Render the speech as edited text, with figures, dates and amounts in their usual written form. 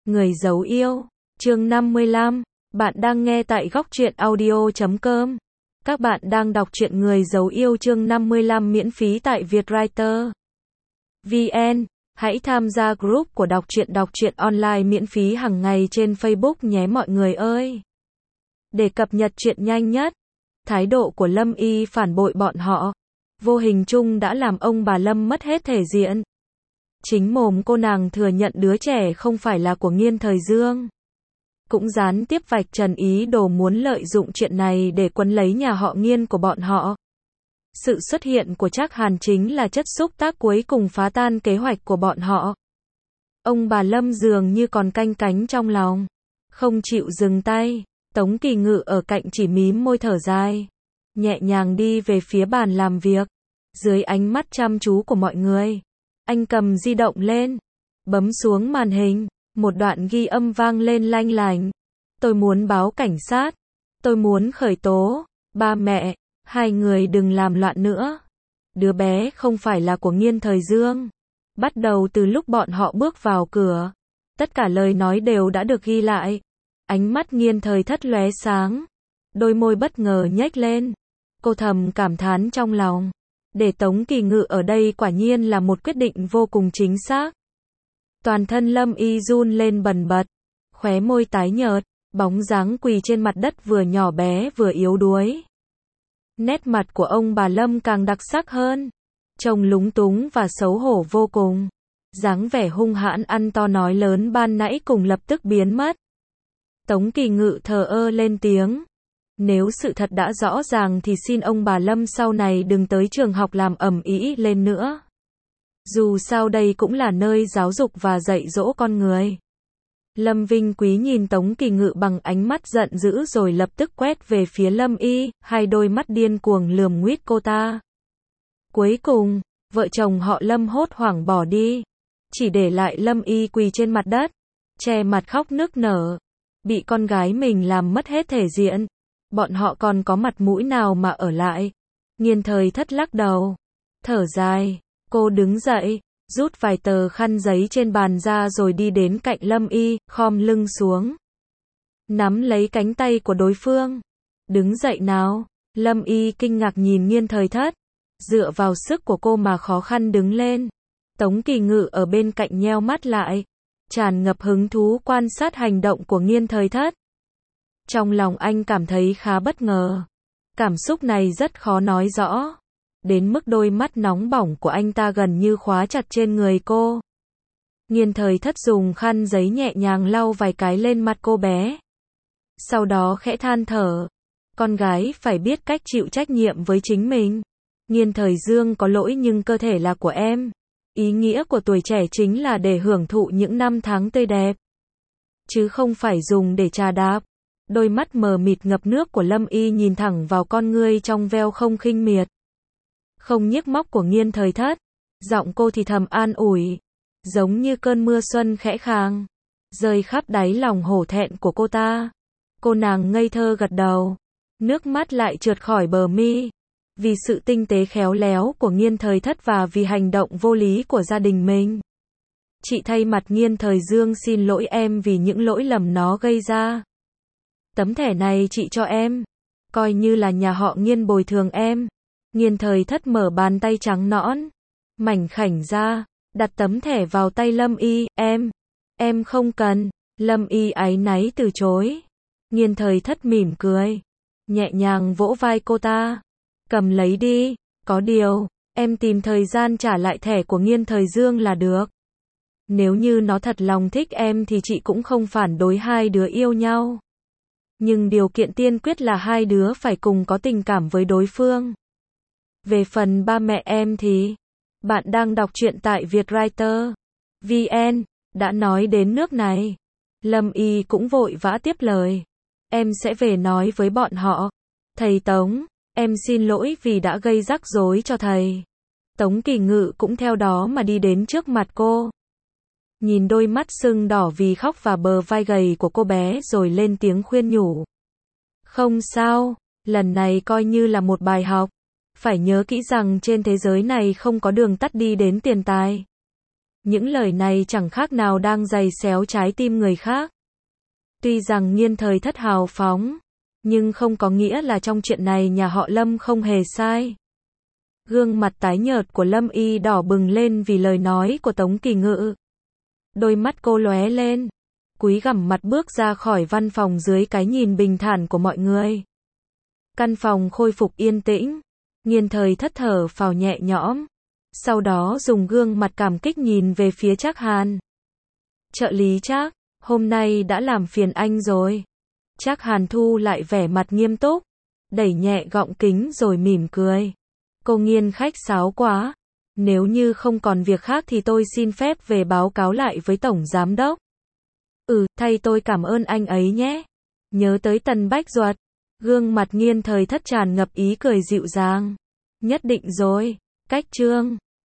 Người giấu yêu, chương 55, bạn đang nghe tại góc truyện audio.com. Các bạn đang đọc truyện Người giấu yêu chương 55 miễn phí tại Vietwriter VN. Hãy tham gia group của đọc truyện online miễn phí hàng ngày trên Facebook nhé mọi người ơi. Để cập nhật truyện nhanh nhất, thái độ của Lâm Y phản bội bọn họ, vô hình chung đã làm ông bà Lâm mất hết thể diện. Chính mồm cô nàng thừa nhận đứa trẻ không phải là của Nghiên Thời Dương. Cũng gián tiếp vạch trần ý đồ muốn lợi dụng chuyện này để quấn lấy nhà họ Nghiên của bọn họ. Sự xuất hiện của Trác Hàn chính là chất xúc tác cuối cùng phá tan kế hoạch của bọn họ. Ông bà Lâm dường như còn canh cánh trong lòng, không chịu dừng tay. Tống Kỳ Ngự ở cạnh chỉ mím môi thở dài, nhẹ nhàng đi về phía bàn làm việc. Dưới ánh mắt chăm chú của mọi người, anh cầm di động lên, bấm xuống màn hình, một đoạn ghi âm vang lên lanh lành. Tôi muốn báo cảnh sát, tôi muốn khởi tố, ba mẹ, hai người đừng làm loạn nữa. Đứa bé không phải là của Nghiên Thời Dương. Bắt đầu từ lúc bọn họ bước vào cửa, tất cả lời nói đều đã được ghi lại. Ánh mắt Nghiên Thời Thất lóe sáng, đôi môi bất ngờ nhếch lên. Cô thầm cảm thán trong lòng, để Tống Kỳ Ngự ở đây quả nhiên là một quyết định vô cùng chính xác. Toàn thân Lâm Y run lên bần bật, khóe môi tái nhợt, bóng dáng quỳ trên mặt đất vừa nhỏ bé vừa yếu đuối. Nét mặt của ông bà Lâm càng đặc sắc hơn, trông lúng túng và xấu hổ vô cùng. Dáng vẻ hung hãn ăn to nói lớn ban nãy cùng lập tức biến mất. Tống Kỳ Ngự thờ ơ lên tiếng. Nếu sự thật đã rõ ràng thì xin ông bà Lâm sau này đừng tới trường học làm ầm ĩ lên nữa. Dù sao đây cũng là nơi giáo dục và dạy dỗ con người. Lâm Vinh Quý nhìn Tống Kỳ Ngự bằng ánh mắt giận dữ rồi lập tức quét về phía Lâm Y, hai đôi mắt điên cuồng lườm nguýt cô ta. Cuối cùng, vợ chồng họ Lâm hốt hoảng bỏ đi, chỉ để lại Lâm Y quỳ trên mặt đất, che mặt khóc nức nở. Bị con gái mình làm mất hết thể diện, bọn họ còn có mặt mũi nào mà ở lại. Nghiên Thời Thất lắc đầu, thở dài, cô đứng dậy, rút vài tờ khăn giấy trên bàn ra rồi đi đến cạnh Lâm Y, khom lưng xuống, nắm lấy cánh tay của đối phương. Đứng dậy nào. Lâm Y kinh ngạc nhìn Nghiên Thời Thất, dựa vào sức của cô mà khó khăn đứng lên. Tống Kỳ Ngự ở bên cạnh nheo mắt lại, tràn ngập hứng thú quan sát hành động của Nghiên Thời Thất. Trong lòng anh cảm thấy khá bất ngờ. Cảm xúc này rất khó nói rõ, đến mức đôi mắt nóng bỏng của anh ta gần như khóa chặt trên người cô. Nghiên Thời Thất dùng khăn giấy nhẹ nhàng lau vài cái lên mặt cô bé. Sau đó khẽ than thở, con gái phải biết cách chịu trách nhiệm với chính mình. Nghiên Thời Dương có lỗi nhưng cơ thể là của em. Ý nghĩa của tuổi trẻ chính là để hưởng thụ những năm tháng tươi đẹp, chứ không phải dùng để trà đạp. Đôi mắt mờ mịt ngập nước của Lâm Y nhìn thẳng vào con ngươi trong veo không khinh miệt, không nhức móc của Nghiên Thời Thất. Giọng cô thì thầm an ủi, giống như cơn mưa xuân khẽ khàng, rơi khắp đáy lòng hổ thẹn của cô ta. Cô nàng ngây thơ gật đầu, nước mắt lại trượt khỏi bờ mi. Vì sự tinh tế khéo léo của Nghiên Thời Thất và vì hành động vô lý của gia đình mình, chị thay mặt Nghiên Thời Dương xin lỗi em vì những lỗi lầm nó gây ra. Tấm thẻ này chị cho em, coi như là nhà họ Nghiên bồi thường em. Nghiên Thời Thất mở bàn tay trắng nõn, mảnh khảnh ra, đặt tấm thẻ vào tay Lâm Y. Em không cần. Lâm Y áy náy từ chối. Nghiên Thời Thất mỉm cười, nhẹ nhàng vỗ vai cô ta, cầm lấy đi, có điều, em tìm thời gian trả lại thẻ của Nghiên Thời Dương là được. Nếu như nó thật lòng thích em thì chị cũng không phản đối hai đứa yêu nhau. Nhưng điều kiện tiên quyết là hai đứa phải cùng có tình cảm với đối phương. Về phần ba mẹ em thì, bạn đang đọc truyện tại Vietwriter VN. Đã nói đến nước này, Lâm Y cũng vội vã tiếp lời. Em sẽ về nói với bọn họ. Thầy Tống, em xin lỗi vì đã gây rắc rối cho thầy. Tống Kỳ Ngự cũng theo đó mà đi đến trước mặt cô, nhìn đôi mắt sưng đỏ vì khóc và bờ vai gầy của cô bé rồi lên tiếng khuyên nhủ. Không sao, lần này coi như là một bài học. Phải nhớ kỹ rằng trên thế giới này không có đường tắt đi đến tiền tài. Những lời này chẳng khác nào đang giày xéo trái tim người khác. Tuy rằng Nghiên Thời Thất hào phóng, nhưng không có nghĩa là trong chuyện này nhà họ Lâm không hề sai. Gương mặt tái nhợt của Lâm Y đỏ bừng lên vì lời nói của Tống Kỳ Ngự. Đôi mắt cô lóe lên, cúi gằm mặt bước ra khỏi văn phòng dưới cái nhìn bình thản của mọi người. Căn phòng khôi phục yên tĩnh, Nghiên Thời Thất thở phào nhẹ nhõm, sau đó dùng gương mặt cảm kích nhìn về phía Trác Hàn. Trợ lý Trác, hôm nay đã làm phiền anh rồi. Trác Hàn thu lại vẻ mặt nghiêm túc, đẩy nhẹ gọng kính rồi mỉm cười. Cô Nghiên khách sáo quá, nếu như không còn việc khác thì tôi xin phép về báo cáo lại với Tổng Giám Đốc. Thay tôi cảm ơn anh ấy nhé. Nhớ tới Tần Bách Duật, gương mặt Nghiên Thời Thất tràn ngập ý cười dịu dàng. Nhất định rồi, cách chương